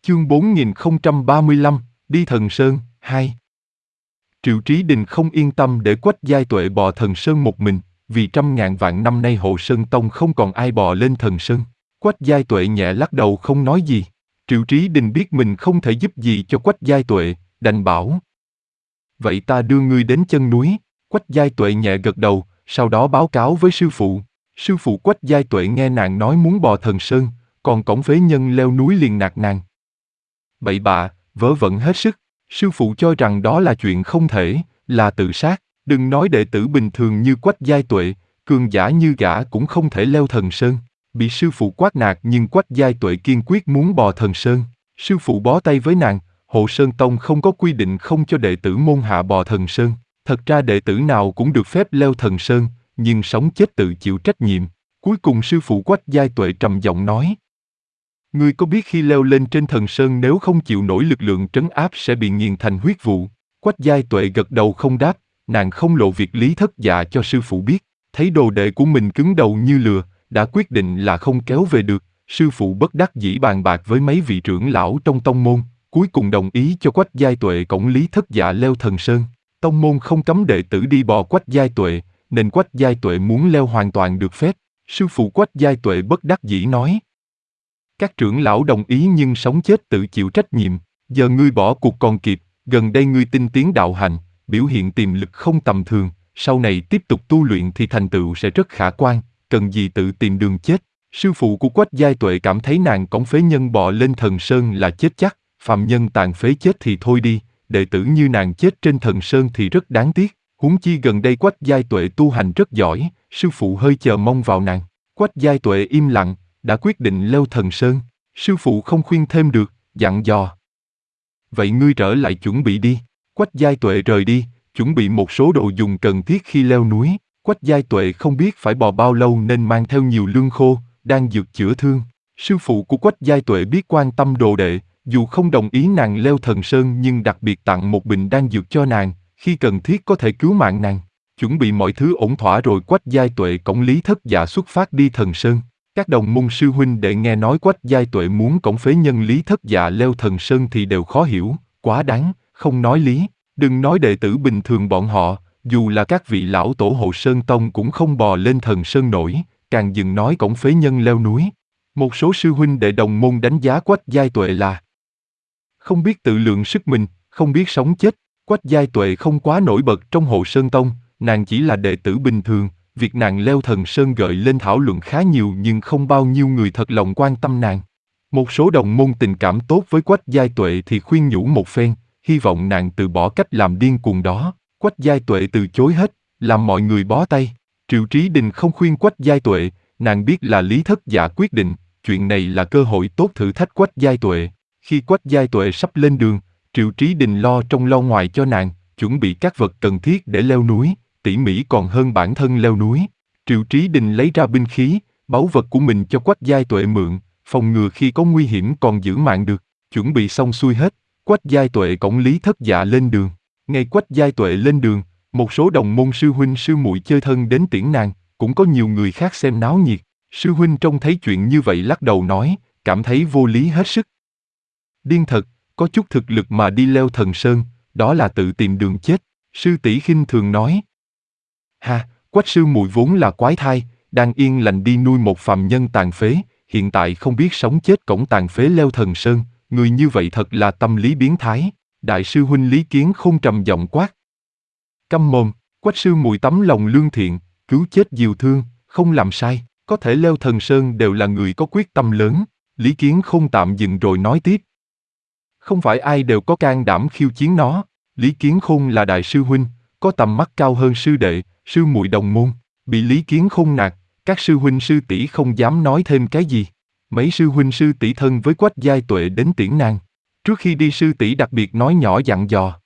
Chương 4035, đi Thần Sơn, 2. Triệu Trí Đình không yên tâm để Quách Giai Tuệ bò Thần Sơn một mình, vì trăm ngàn vạn năm nay Hộ Sơn Tông không còn ai bò lên Thần Sơn. Quách Giai Tuệ nhẹ lắc đầu không nói gì. Triệu Trí Đình biết mình không thể giúp gì cho Quách Giai Tuệ, đành bảo. Vậy ta đưa ngươi đến chân núi. Quách Giai Tuệ nhẹ gật đầu, sau đó báo cáo với sư phụ. Sư phụ Quách Giai Tuệ nghe nàng nói muốn bò Thần Sơn, còn cổng phế nhân leo núi liền nạt nàng. Bậy bạ, vớ vẩn hết sức. Sư phụ cho rằng đó là chuyện không thể, là tự sát. Đừng nói đệ tử bình thường như Quách Giai Tuệ, cường giả như gã cũng không thể leo Thần Sơn. Bị sư phụ quát nạt nhưng Quách Giai Tuệ kiên quyết muốn bò Thần Sơn. Sư phụ bó tay với nàng. Hộ Sơn Tông không có quy định không cho đệ tử môn hạ bò Thần Sơn. Thật ra đệ tử nào cũng được phép leo Thần Sơn, nhưng sống chết tự chịu trách nhiệm. Cuối cùng sư phụ Quách Giai Tuệ trầm giọng nói. Ngươi có biết khi leo lên trên Thần Sơn nếu không chịu nổi lực lượng trấn áp sẽ bị nghiền thành huyết vụ? Quách Giai Tuệ gật đầu không đáp, nàng không lộ việc Lý Thất Dạ cho sư phụ biết. Thấy đồ đệ của mình cứng đầu như lừa, đã quyết định là không kéo về được. Sư phụ bất đắc dĩ bàn bạc với mấy vị trưởng lão trong tông môn, cuối cùng đồng ý cho Quách Giai Tuệ cõng Lý Thất Dạ leo Thần Sơn. Tông môn không cấm đệ tử đi bò Quách Giai Tuệ, nên Quách Giai Tuệ muốn leo hoàn toàn được phép. Sư phụ Quách Giai Tuệ bất đắc dĩ nói. Các trưởng lão đồng ý nhưng sống chết tự chịu trách nhiệm. Giờ ngươi bỏ cuộc còn kịp, gần đây ngươi tinh tiến đạo hành, biểu hiện tiềm lực không tầm thường, sau này tiếp tục tu luyện thì thành tựu sẽ rất khả quan, cần gì tự tìm đường chết. Sư phụ của Quách Giai Tuệ cảm thấy nàng cõng phế nhân bò lên Thần Sơn là chết chắc, phàm nhân tàn phế chết thì thôi đi, đệ tử như nàng chết trên Thần Sơn thì rất đáng tiếc. Huống chi gần đây Quách Giai Tuệ tu hành rất giỏi, sư phụ hơi chờ mong vào nàng. Quách Giai Tuệ im lặng, đã quyết định leo Thần Sơn. Sư phụ không khuyên thêm được, dặn dò. Vậy ngươi trở lại chuẩn bị đi. Quách Giai Tuệ rời đi, chuẩn bị một số đồ dùng cần thiết khi leo núi. Quách Giai Tuệ không biết phải bò bao lâu nên mang theo nhiều lương khô, đang dược chữa thương. Sư phụ của Quách Giai Tuệ biết quan tâm đồ đệ, dù không đồng ý nàng leo Thần Sơn nhưng đặc biệt tặng một bình đan dược cho nàng, khi cần thiết có thể cứu mạng nàng. Chuẩn bị mọi thứ ổn thỏa rồi Quách Giai Tuệ cõng Lý Thất Dạ xuất phát đi Thần Sơn. Các đồng môn sư huynh đệ nghe nói Quách Giai Tuệ muốn cõng phế nhân Lý Thất Dạ leo Thần Sơn thì đều khó hiểu, quá đáng, không nói lý. Đừng nói đệ tử bình thường bọn họ, dù là các vị lão tổ Hộ Sơn Tông cũng không bò lên Thần Sơn nổi, càng đừng nói cõng phế nhân leo núi. Một số sư huynh đệ đồng môn đánh giá Quách Giai Tuệ là không biết tự lượng sức mình, không biết sống chết. Quách Giai Tuệ không quá nổi bật trong Hộ Sơn Tông, nàng chỉ là đệ tử bình thường. Việc nàng leo Thần Sơn gợi lên thảo luận khá nhiều nhưng không bao nhiêu người thật lòng quan tâm nàng. Một số đồng môn tình cảm tốt với Quách Giai Tuệ thì khuyên nhủ một phen, hy vọng nàng từ bỏ cách làm điên cuồng đó. Quách Giai Tuệ từ chối hết, làm mọi người bó tay. Triệu Trí Đình không khuyên Quách Giai Tuệ, nàng biết là Lý Thất Dạ quyết định, chuyện này là cơ hội tốt thử thách Quách Giai Tuệ. Khi Quách Giai Tuệ sắp lên đường, Triệu Trí Đình lo trong lo ngoài cho nàng, chuẩn bị các vật cần thiết để leo núi, tỉ mỉ còn hơn bản thân leo núi. Triệu Trí Đình lấy ra binh khí, báu vật của mình cho Quách Giai Tuệ mượn, phòng ngừa khi có nguy hiểm còn giữ mạng được. Chuẩn bị xong xuôi hết, Quách Giai Tuệ cõng Lý Thất Dạ lên đường. Ngày Quách Giai Tuệ lên đường, một số đồng môn sư huynh sư muội chơi thân đến tiễn nàng, cũng có nhiều người khác xem náo nhiệt. Sư huynh trông thấy chuyện như vậy lắc đầu nói, cảm thấy vô lý hết sức. Điên thật, có chút thực lực mà đi leo Thần Sơn, đó là tự tìm đường chết. Sư tỷ khinh thường nói. Ha, Quách sư muội vốn là quái thai, đang yên lành đi nuôi một phàm nhân tàn phế, hiện tại không biết sống chết cõng tàn phế leo Thần Sơn, người như vậy thật là tâm lý biến thái. Đại sư huynh Lý Kiến Khôn trầm giọng quát. Câm mồm, Quách sư muội tấm lòng lương thiện, cứu chết diều thương, không làm sai, có thể leo Thần Sơn đều là người có quyết tâm lớn. Lý Kiến Khôn tạm dừng rồi nói tiếp. Không phải ai đều có can đảm khiêu chiến nó. Lý Kiến Khôn là đại sư huynh, có tầm mắt cao hơn sư đệ, sư muội đồng môn. Bị Lý Kiến Khôn nạt, các sư huynh sư tỷ không dám nói thêm cái gì. Mấy sư huynh sư tỷ thân với Quách Giai Tuệ đến tiễn nàng. Trước khi đi sư tỷ đặc biệt nói nhỏ dặn dò.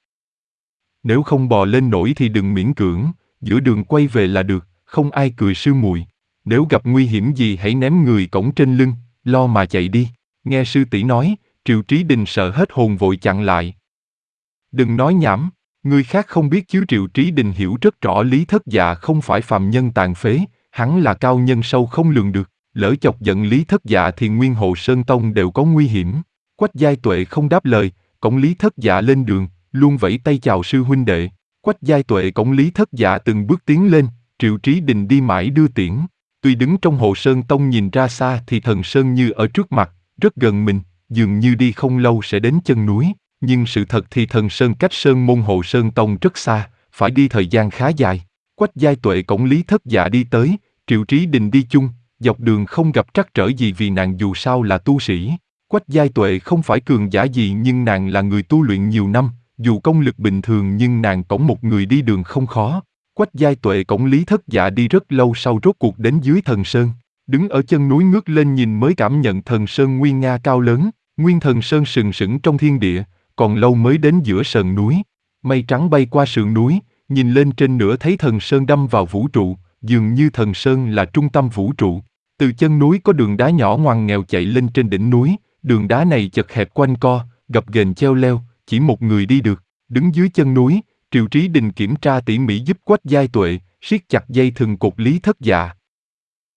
Nếu không bò lên nổi thì đừng miễn cưỡng, giữa đường quay về là được, không ai cười sư muội. Nếu gặp nguy hiểm gì hãy ném người cõng trên lưng, lo mà chạy đi. Nghe sư tỷ nói, Triệu Trí Đình sợ hết hồn vội chặn lại. Đừng nói nhảm, người khác không biết chứ Triệu Trí Đình hiểu rất rõ Lý Thất Dạ không phải phàm nhân tàn phế, hắn là cao nhân sâu không lường được, lỡ chọc giận Lý Thất Dạ thì nguyên Hộ Sơn Tông đều có nguy hiểm. Quách Giai Tuệ không đáp lời, cổng Lý Thất Dạ lên đường, luôn vẫy tay chào sư huynh đệ. Quách Giai Tuệ cổng Lý Thất Dạ từng bước tiến lên, Triệu Trí Đình đi mãi đưa tiễn. Tuy đứng trong Hồ Sơn Tông nhìn ra xa thì Thần Sơn như ở trước mặt, rất gần mình, dường như đi không lâu sẽ đến chân núi, nhưng sự thật thì Thần Sơn cách Sơn môn Hồ Sơn Tông rất xa, phải đi thời gian khá dài. Quách Giai Tuệ cổng Lý Thất Dạ đi tới, Triệu Trí Đình đi chung, dọc đường không gặp trắc trở gì vì nàng dù sao là tu sĩ. Quách Giai Tuệ không phải cường giả gì nhưng nàng là người tu luyện nhiều năm, dù công lực bình thường nhưng nàng cõng một người đi đường không khó. Quách Giai Tuệ cõng Lý Thất Dạ đi rất lâu sau rốt cuộc đến dưới Thần Sơn. Đứng ở chân núi ngước lên nhìn mới cảm nhận Thần Sơn nguy nga cao lớn, Nguyên Thần Sơn sừng sững trong thiên địa, còn lâu mới đến giữa sườn núi. Mây trắng bay qua sườn núi, nhìn lên trên nữa thấy Thần Sơn đâm vào vũ trụ, dường như Thần Sơn là trung tâm vũ trụ. Từ chân núi có đường đá nhỏ ngoằn nghèo chạy lên trên đỉnh núi, đường đá này chật hẹp quanh co, gập ghềnh cheo leo, chỉ một người đi được. Đứng dưới chân núi, Triệu Trí Đình kiểm tra tỉ mỉ giúp Quách Giai Tuệ, siết chặt dây thừng cột Lý Thất Dạ,